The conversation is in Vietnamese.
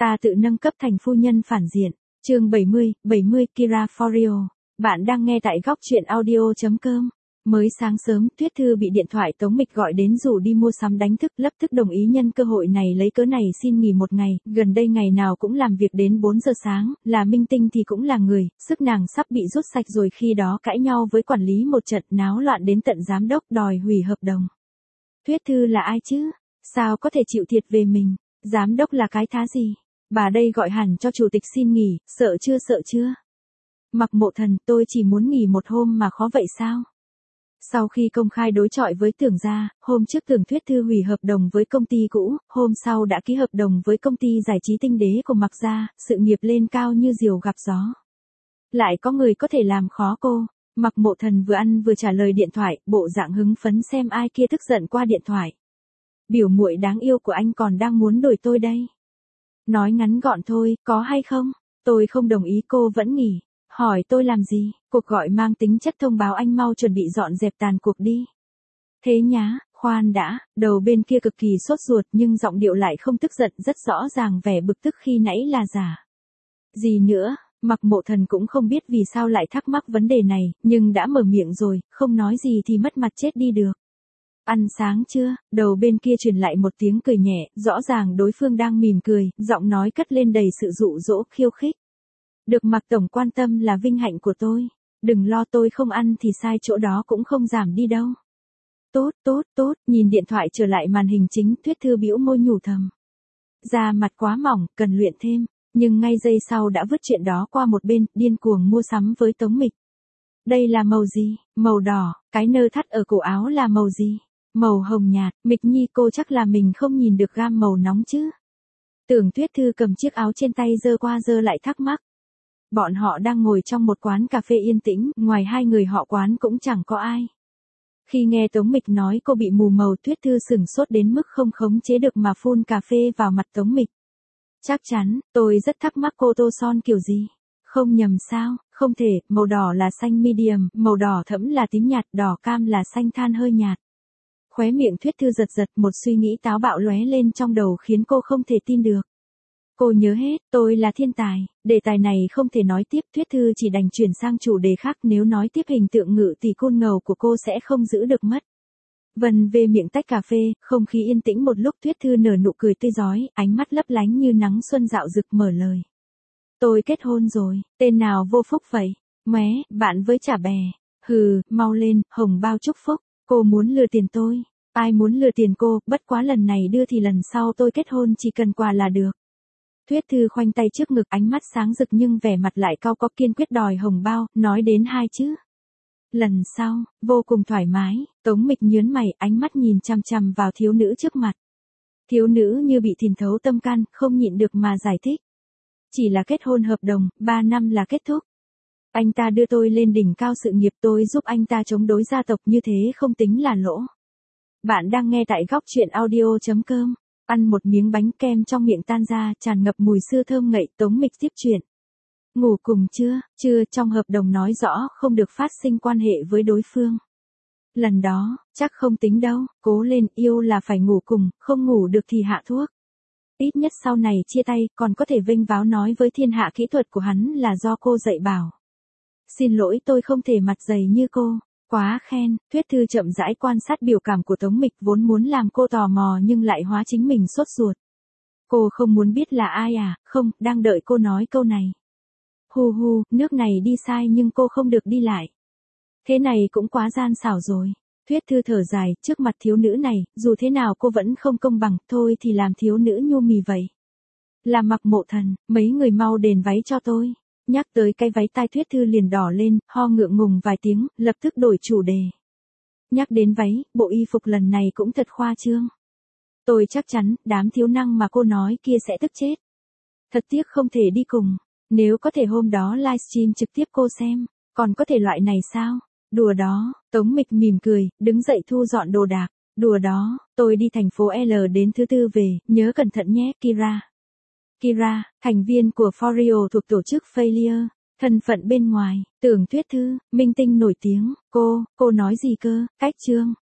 Ta tự nâng cấp thành phu nhân phản diện. Chương 70, Kira Forio. Bạn đang nghe tại góc truyện audio.com. Mới sáng sớm, Tuyết Thư bị điện thoại Tống Mịch gọi đến rủ đi mua sắm đánh thức, lập tức đồng ý nhân cơ hội này lấy cớ này xin nghỉ một ngày, gần đây ngày nào cũng làm việc đến 4 giờ sáng, là minh tinh thì cũng là người, sức nàng sắp bị rút sạch rồi, khi đó cãi nhau với quản lý một trận, náo loạn đến tận giám đốc đòi hủy hợp đồng. Tuyết Thư là ai chứ? Sao có thể chịu thiệt về mình? Giám đốc là cái thá gì? Bà đây gọi hẳn cho chủ tịch xin nghỉ, sợ chưa? Mặc Mộ Thần, tôi chỉ muốn nghỉ một hôm mà khó vậy sao? Sau khi công khai đối chọi với Tưởng gia, hôm trước Tưởng Tuyết Thư hủy hợp đồng với công ty cũ, hôm sau đã ký hợp đồng với công ty giải trí Tinh Đế của Mặc gia, sự nghiệp lên cao như diều gặp gió. Lại có người có thể làm khó cô. Mặc Mộ Thần vừa ăn vừa trả lời điện thoại, bộ dạng hứng phấn xem ai kia tức giận qua điện thoại. Biểu muội đáng yêu của anh còn đang muốn đổi tôi đây. Nói ngắn gọn thôi, có hay không? Tôi không đồng ý, cô vẫn nghỉ. Hỏi tôi làm gì? Cuộc gọi mang tính chất thông báo anh mau chuẩn bị dọn dẹp tàn cuộc đi. Thế nhá, khoan đã, đầu bên kia cực kỳ sốt ruột nhưng giọng điệu lại không tức giận, rất rõ ràng vẻ bực tức khi nãy là giả. Gì nữa? Mặc Mộ Thần cũng không biết vì sao lại thắc mắc vấn đề này, nhưng đã mở miệng rồi, không nói gì thì mất mặt chết đi được. Ăn sáng chưa? Đầu bên kia truyền lại một tiếng cười nhẹ, rõ ràng đối phương đang mỉm cười, giọng nói cất lên đầy sự dụ dỗ khiêu khích. Được Mặc tổng quan tâm là vinh hạnh của tôi. Đừng lo, tôi không ăn thì sai chỗ đó cũng không giảm đi đâu. Tốt, nhìn điện thoại trở lại màn hình chính, Tuyết Thư bĩu môi nhủ thầm. Da mặt quá mỏng, cần luyện thêm, nhưng ngay giây sau đã vứt chuyện đó qua một bên, điên cuồng mua sắm với Tống Mịch. Đây là màu gì? Màu đỏ, cái nơ thắt ở cổ áo là màu gì? Màu hồng nhạt. Mịch Nhi, cô chắc là mình không nhìn được gam màu nóng chứ? Tưởng Tuyết Thư cầm chiếc áo trên tay giơ qua giơ lại thắc mắc. Bọn họ đang ngồi trong một quán cà phê yên tĩnh, ngoài hai người họ quán cũng chẳng có ai. Khi nghe Tống Mịch nói cô bị mù màu, Tuyết Thư sửng sốt đến mức không khống chế được mà phun cà phê vào mặt Tống Mịch. Chắc chắn, tôi rất thắc mắc cô tô son kiểu gì. Không nhầm sao? Không thể, màu đỏ là xanh medium, màu đỏ thẫm là tím nhạt, đỏ cam là xanh than hơi nhạt. Khóe miệng Tuyết Thư giật, một suy nghĩ táo bạo lóe lên trong đầu khiến cô không thể tin được. Cô nhớ hết, tôi là thiên tài, đề tài này không thể nói tiếp, Tuyết Thư chỉ đành chuyển sang chủ đề khác, nếu nói tiếp hình tượng ngự tỷ côn ngầu của cô sẽ không giữ được mất. Vân về miệng tách cà phê, không khí yên tĩnh một lúc, Tuyết Thư nở nụ cười tươi rói, ánh mắt lấp lánh như nắng xuân dạo rực, mở lời. Tôi kết hôn rồi, tên nào vô phúc vậy? Mé, bạn với chả bè. Hừ, mau lên, hồng bao chúc phúc, cô muốn lừa tiền tôi. Ai muốn lừa tiền cô, bất quá lần này đưa thì lần sau tôi kết hôn chỉ cần quà là được. Tuyết Thư khoanh tay trước ngực, ánh mắt sáng rực nhưng vẻ mặt lại cau có, kiên quyết đòi hồng bao, nói đến hai chữ. Lần sau, vô cùng thoải mái, Tống Mịch nhớn mày, ánh mắt nhìn chằm chằm vào thiếu nữ trước mặt. Thiếu nữ như bị thìn thấu tâm can, không nhịn được mà giải thích. Chỉ là kết hôn hợp đồng, 3 năm là kết thúc. Anh ta đưa tôi lên đỉnh cao sự nghiệp, tôi giúp anh ta chống đối gia tộc, như thế không tính là lỗ. Bạn đang nghe tại góc truyện audio.com. Ăn một miếng bánh kem trong miệng tan ra, tràn ngập mùi sưa thơm ngậy, Tống Mịch tiếp chuyện. Ngủ cùng chưa, trong hợp đồng nói rõ không được phát sinh quan hệ với đối phương. Lần đó, chắc không tính đâu, cố lên, yêu là phải ngủ cùng, không ngủ được thì hạ thuốc. Ít nhất sau này chia tay, còn có thể vênh váo nói với thiên hạ kỹ thuật của hắn là do cô dạy bảo. Xin lỗi, tôi không thể mặt dày như cô. Quá khen. Tuyết Thư chậm rãi quan sát biểu cảm của Tống Mịch, vốn muốn làm cô tò mò nhưng lại hóa chính mình sốt ruột. Cô không muốn biết là ai à? Không, đang đợi cô nói câu này. Hu, nước này đi sai nhưng cô không được đi lại. Thế này cũng quá gian xảo rồi. Tuyết Thư thở dài, trước mặt thiếu nữ này, dù thế nào cô vẫn không công bằng, thôi thì làm thiếu nữ nhu mì vậy. Là Mặc Mộ Thần, mấy người mau đền váy cho tôi. Nhắc tới cái váy, tai Tuyết Thư liền đỏ lên, ho ngượng ngùng vài tiếng, lập tức đổi chủ đề. Nhắc đến váy, bộ y phục lần này cũng thật khoa trương. Tôi chắc chắn, đám thiếu năng mà cô nói kia sẽ tức chết. Thật tiếc không thể đi cùng. Nếu có thể hôm đó livestream trực tiếp cô xem, còn có thể loại này sao? Đùa đó, Tống Mịch mỉm cười, đứng dậy thu dọn đồ đạc. Đùa đó, tôi đi thành phố L đến thứ tư về, nhớ cẩn thận nhé, Kira. Kira, thành viên của Forio thuộc tổ chức Failure, thân phận bên ngoài, Tưởng Tuyết Thư, minh tinh nổi tiếng, cô nói gì cơ, cách chương,